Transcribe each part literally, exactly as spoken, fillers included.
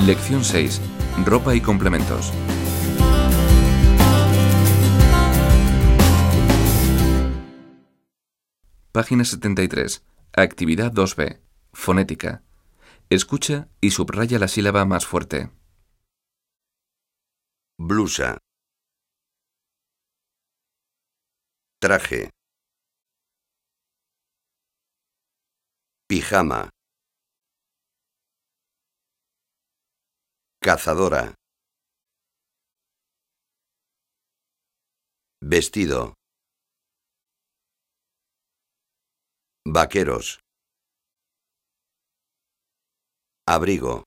Lección seis. Ropa y complementos. Página setenta y tres. Actividad dos B. Fonética. Escucha y subraya la sílaba más fuerte. Blusa. Traje. Pijama. Cazadora. Vestido. Vaqueros. Abrigo.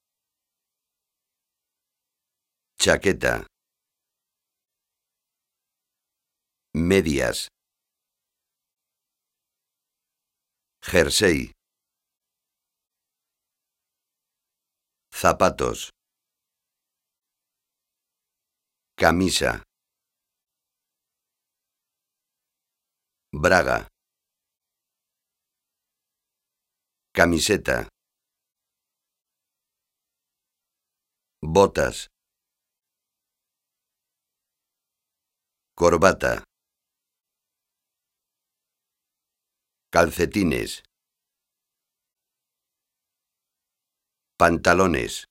Chaqueta. Medias. Jersey. Zapatos. Camisa. Braga. Camiseta. Botas. Corbata. Calcetines. Pantalones.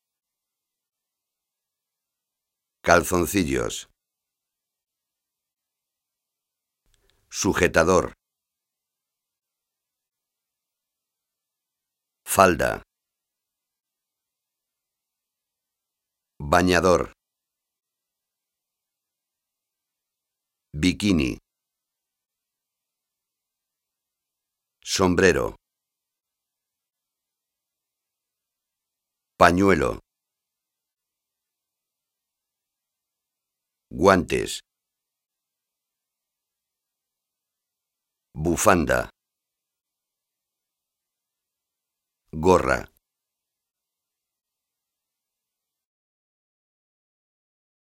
Calzoncillos. Sujetador. Falda. Bañador. Bikini. Sombrero. Pañuelo. Guantes. Bufanda. Gorra.